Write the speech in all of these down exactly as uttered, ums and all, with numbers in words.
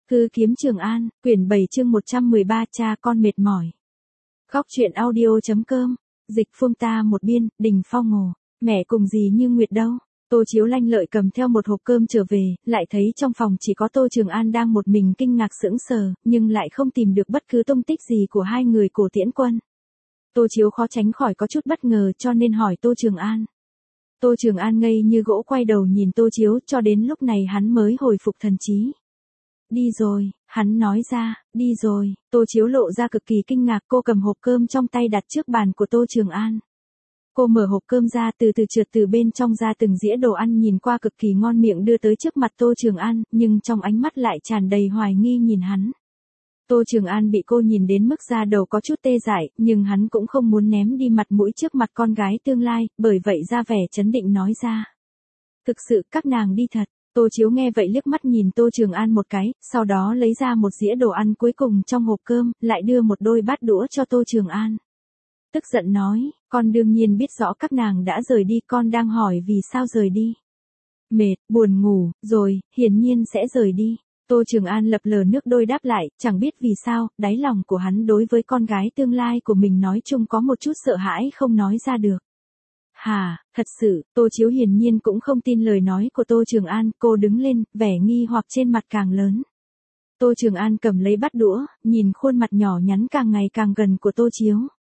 Hư kiếm Trường An, quyển bảy chương một trăm mười ba cha con mệt mỏi. Góc truyện audio.com, dịch phương ta một biên, Đình Phong ngồ, mẹ cùng gì như Nguyệt đâu. Tô Chiếu lanh lợi cầm theo một hộp cơm trở về, lại thấy trong phòng chỉ có Tô Trường An đang một mình kinh ngạc sững sờ, nhưng lại không tìm được bất cứ tung tích gì của hai người Cổ Tiễn Quân. Tô Chiếu khó tránh khỏi có chút bất ngờ cho nên hỏi Tô Trường An. Tô Trường An ngây như gỗ quay đầu nhìn Tô Chiếu cho đến lúc này hắn mới hồi phục thần trí. Đi rồi, hắn nói ra, đi rồi. Tô Chiếu lộ ra cực kỳ kinh ngạc, cô cầm hộp cơm trong tay đặt trước bàn của Tô Trường An. Cô mở hộp cơm ra, từ từ trượt từ bên trong ra từng dĩa đồ ăn nhìn qua cực kỳ ngon miệng đưa tới trước mặt Tô Trường An, nhưng trong ánh mắt lại tràn đầy hoài nghi nhìn hắn. Tô Trường An bị cô nhìn đến mức da đầu có chút tê dại, nhưng hắn cũng không muốn ném đi mặt mũi trước mặt con gái tương lai, bởi vậy ra vẻ trấn định nói ra. Thực sự các nàng đi thật. Tô Chiếu nghe vậy liếc mắt nhìn Tô Trường An một cái, sau đó lấy ra một dĩa đồ ăn cuối cùng trong hộp cơm, lại đưa một đôi bát đũa cho Tô Trường An. Tức giận nói, con đương nhiên biết rõ các nàng đã rời đi, con đang hỏi vì sao rời đi. Mệt, buồn ngủ, rồi, hiển nhiên sẽ rời đi. Tô Trường An lập lờ nước đôi đáp lại, chẳng biết vì sao, đáy lòng của hắn đối với con gái tương lai của mình nói chung có một chút sợ hãi không nói ra được. Hà, thật sự, Tô Chiếu hiển nhiên cũng không tin lời nói của Tô Trường An, cô đứng lên, vẻ nghi hoặc trên mặt càng lớn. Tô Trường An cầm lấy bát đũa, nhìn khuôn mặt nhỏ nhắn càng ngày càng gần của Tô Chiếu.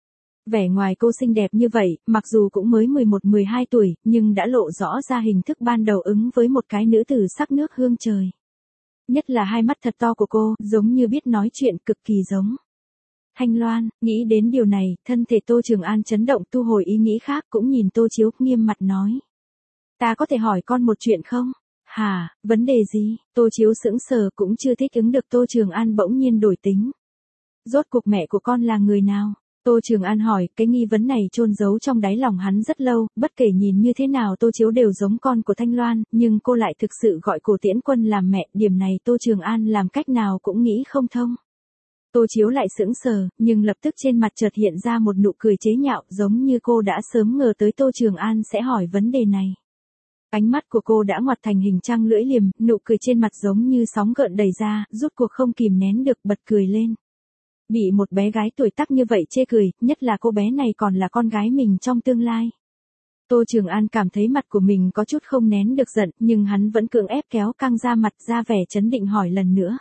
Vẻ ngoài cô xinh đẹp như vậy, mặc dù cũng mới mười một mười hai tuổi, nhưng đã lộ rõ ra hình thức ban đầu ứng với một cái nữ tử sắc nước hương trời. Nhất là hai mắt thật to của cô, giống như biết nói chuyện, cực kỳ giống. Thanh Loan, nghĩ đến điều này, thân thể Tô Trường An chấn động, thu hồi ý nghĩ khác, cũng nhìn Tô Chiếu, nghiêm mặt nói. Ta có thể hỏi con một chuyện không? Hả, vấn đề gì? Tô Chiếu sững sờ cũng chưa thích ứng được, Tô Trường An bỗng nhiên đổi tính. Rốt cuộc mẹ của con là người nào? Tô Trường An hỏi, cái nghi vấn này chôn giấu trong đáy lòng hắn rất lâu, bất kể nhìn như thế nào Tô Chiếu đều giống con của Thanh Loan, nhưng cô lại thực sự gọi Cổ Tiễn Quân làm mẹ, điểm này Tô Trường An làm cách nào cũng nghĩ không thông. Tô Chiếu lại sững sờ, nhưng lập tức trên mặt chợt hiện ra một nụ cười chế nhạo, giống như cô đã sớm ngờ tới Tô Trường An sẽ hỏi vấn đề này. Ánh mắt của cô đã ngoặt thành hình trăng lưỡi liềm, nụ cười trên mặt giống như sóng gợn đầy ra, rút cuộc không kìm nén được bật cười lên. Bị một bé gái tuổi tác như vậy chê cười, nhất là cô bé này còn là con gái mình trong tương lai. Tô Trường An cảm thấy mặt của mình có chút không nén được giận, nhưng hắn vẫn cưỡng ép kéo căng ra mặt, ra vẻ trấn định hỏi lần nữa.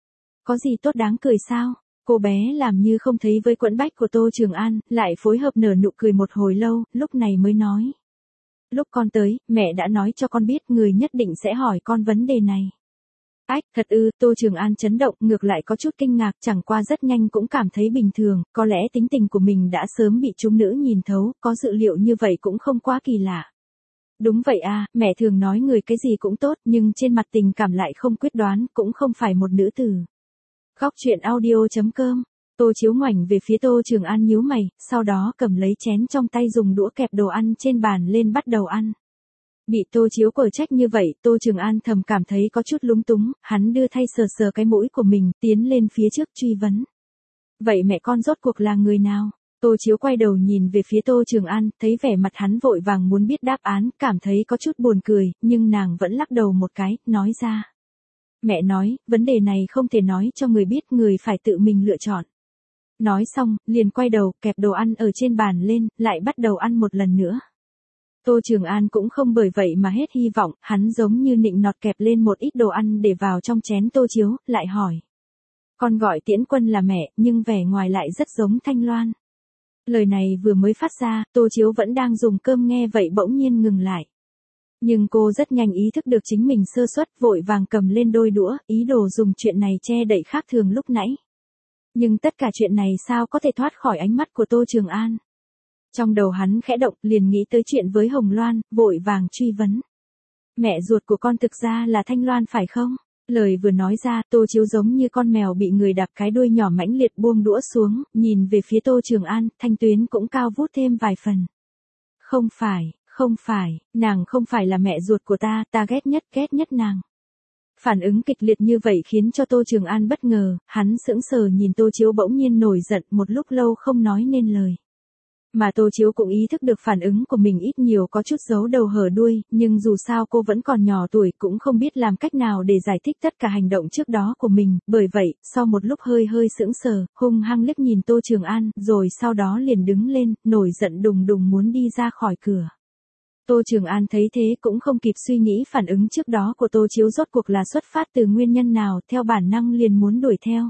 Có gì tốt đáng cười sao? Cô bé làm như không thấy với quẫn bách của Tô Trường An, lại phối hợp nở nụ cười một hồi lâu, lúc này mới nói. Lúc con tới, mẹ đã nói cho con biết người nhất định sẽ hỏi con vấn đề này. Ách, thật ư, Tô Trường An chấn động, ngược lại có chút kinh ngạc, chẳng qua rất nhanh cũng cảm thấy bình thường, có lẽ tính tình của mình đã sớm bị chúng nữ nhìn thấu, có dự liệu như vậy cũng không quá kỳ lạ. Đúng vậy à, mẹ thường nói người cái gì cũng tốt, nhưng trên mặt tình cảm lại không quyết đoán, cũng không phải một nữ tử. Góc truyện audio.com, Tô Chiếu ngoảnh về phía Tô Trường An nhíu mày, sau đó cầm lấy chén trong tay dùng đũa kẹp đồ ăn trên bàn lên bắt đầu ăn. Bị Tô Chiếu quở trách như vậy, Tô Trường An thầm cảm thấy có chút lúng túng, hắn đưa thay sờ sờ cái mũi của mình, tiến lên phía trước truy vấn. Vậy mẹ con rốt cuộc là người nào? Tô Chiếu quay đầu nhìn về phía Tô Trường An, thấy vẻ mặt hắn vội vàng muốn biết đáp án, cảm thấy có chút buồn cười, nhưng nàng vẫn lắc đầu một cái, nói ra. Mẹ nói, vấn đề này không thể nói cho người biết, người phải tự mình lựa chọn. Nói xong, liền quay đầu, kẹp đồ ăn ở trên bàn lên, lại bắt đầu ăn một lần nữa. Tô Trường An cũng không bởi vậy mà hết hy vọng, hắn giống như nịnh nọt kẹp lên một ít đồ ăn để vào trong chén Tô Chiếu, lại hỏi. Con gọi Tiễn Quân là mẹ, nhưng vẻ ngoài lại rất giống Thanh Loan. Lời này vừa mới phát ra, Tô Chiếu vẫn đang dùng cơm nghe vậy bỗng nhiên ngừng lại. Nhưng cô rất nhanh ý thức được chính mình sơ suất, vội vàng cầm lên đôi đũa, ý đồ dùng chuyện này che đậy khác thường lúc nãy. Nhưng tất cả chuyện này sao có thể thoát khỏi ánh mắt của Tô Trường An. Trong đầu hắn khẽ động, liền nghĩ tới chuyện với Hồng Loan, vội vàng truy vấn. Mẹ ruột của con thực ra là Thanh Loan phải không? Lời vừa nói ra, Tô Chiếu giống như con mèo bị người đạp cái đuôi nhỏ mãnh liệt buông đũa xuống, nhìn về phía Tô Trường An, thanh tuyến cũng cao vút thêm vài phần. Không phải, không phải, nàng không phải là mẹ ruột của ta, ta ghét nhất, ghét nhất nàng. Phản ứng kịch liệt như vậy khiến cho Tô Trường An bất ngờ, hắn sững sờ nhìn Tô Chiếu bỗng nhiên nổi giận, một lúc lâu không nói nên lời. Mà Tô Chiếu cũng ý thức được phản ứng của mình ít nhiều có chút giấu đầu hở đuôi, nhưng dù sao cô vẫn còn nhỏ tuổi cũng không biết làm cách nào để giải thích tất cả hành động trước đó của mình, bởi vậy, sau một lúc hơi hơi sững sờ, hung hăng liếc nhìn Tô Trường An, rồi sau đó liền đứng lên, nổi giận đùng đùng muốn đi ra khỏi cửa. Tô Trường An thấy thế cũng không kịp suy nghĩ phản ứng trước đó của Tô Chiếu rốt cuộc là xuất phát từ nguyên nhân nào, theo bản năng liền muốn đuổi theo.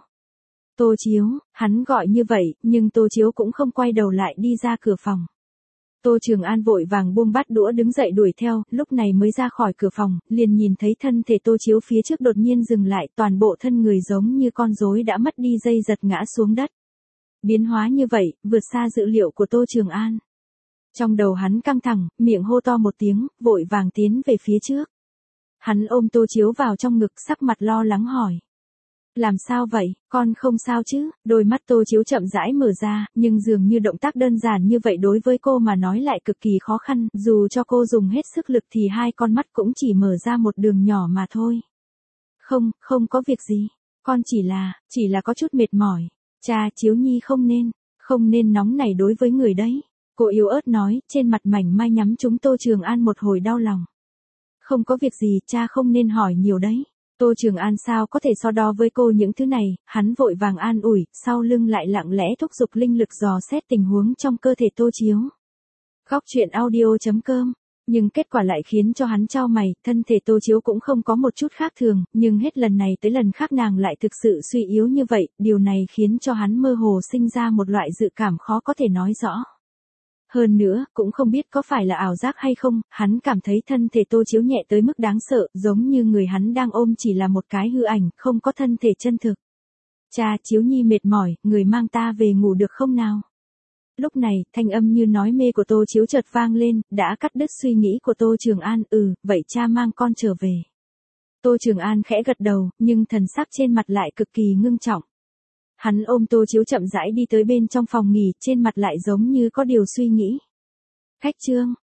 Tô Chiếu, hắn gọi như vậy, nhưng Tô Chiếu cũng không quay đầu lại đi ra cửa phòng. Tô Trường An vội vàng buông bát đũa đứng dậy đuổi theo, lúc này mới ra khỏi cửa phòng, liền nhìn thấy thân thể Tô Chiếu phía trước đột nhiên dừng lại, toàn bộ thân người giống như con rối đã mất đi dây giật ngã xuống đất. Biến hóa như vậy, vượt xa dự liệu của Tô Trường An. Trong đầu hắn căng thẳng, miệng hô to một tiếng, vội vàng tiến về phía trước. Hắn ôm Tô Chiếu vào trong ngực, sắc mặt lo lắng hỏi. Làm sao vậy, con không sao chứ? Đôi mắt Tô Chiếu chậm rãi mở ra, nhưng dường như động tác đơn giản như vậy đối với cô mà nói lại cực kỳ khó khăn, dù cho cô dùng hết sức lực thì hai con mắt cũng chỉ mở ra một đường nhỏ mà thôi. Không, không có việc gì, con chỉ là, chỉ là có chút mệt mỏi. Cha, Chiếu Nhi không nên, không nên nóng nảy đối với người đấy. Cô yếu ớt nói, trên mặt mảnh mai nhắm trúng Tô Trường An một hồi đau lòng. Không có việc gì, cha không nên hỏi nhiều đấy. Tô Trường An sao có thể so đo với cô những thứ này, hắn vội vàng an ủi, sau lưng lại lặng lẽ thúc giục linh lực dò xét tình huống trong cơ thể Tô Chiếu. Góc truyện audio chấm com. Nhưng kết quả lại khiến cho hắn chau mày, thân thể Tô Chiếu cũng không có một chút khác thường, nhưng hết lần này tới lần khác nàng lại thực sự suy yếu như vậy, điều này khiến cho hắn mơ hồ sinh ra một loại dự cảm khó có thể nói rõ. Hơn nữa, cũng không biết có phải là ảo giác hay không, hắn cảm thấy thân thể Tô Chiếu nhẹ tới mức đáng sợ, giống như người hắn đang ôm chỉ là một cái hư ảnh, không có thân thể chân thực. Cha, Chiếu Nhi mệt mỏi, người mang ta về ngủ được không nào? Lúc này, thanh âm như nói mê của Tô Chiếu chợt vang lên, đã cắt đứt suy nghĩ của Tô Trường An, ừ, vậy cha mang con trở về. Tô Trường An khẽ gật đầu, nhưng thần sắc trên mặt lại cực kỳ ngưng trọng. Hắn ôm Tô Chiếu chậm rãi đi tới bên trong phòng nghỉ, trên mặt lại giống như có điều suy nghĩ. Khách trương,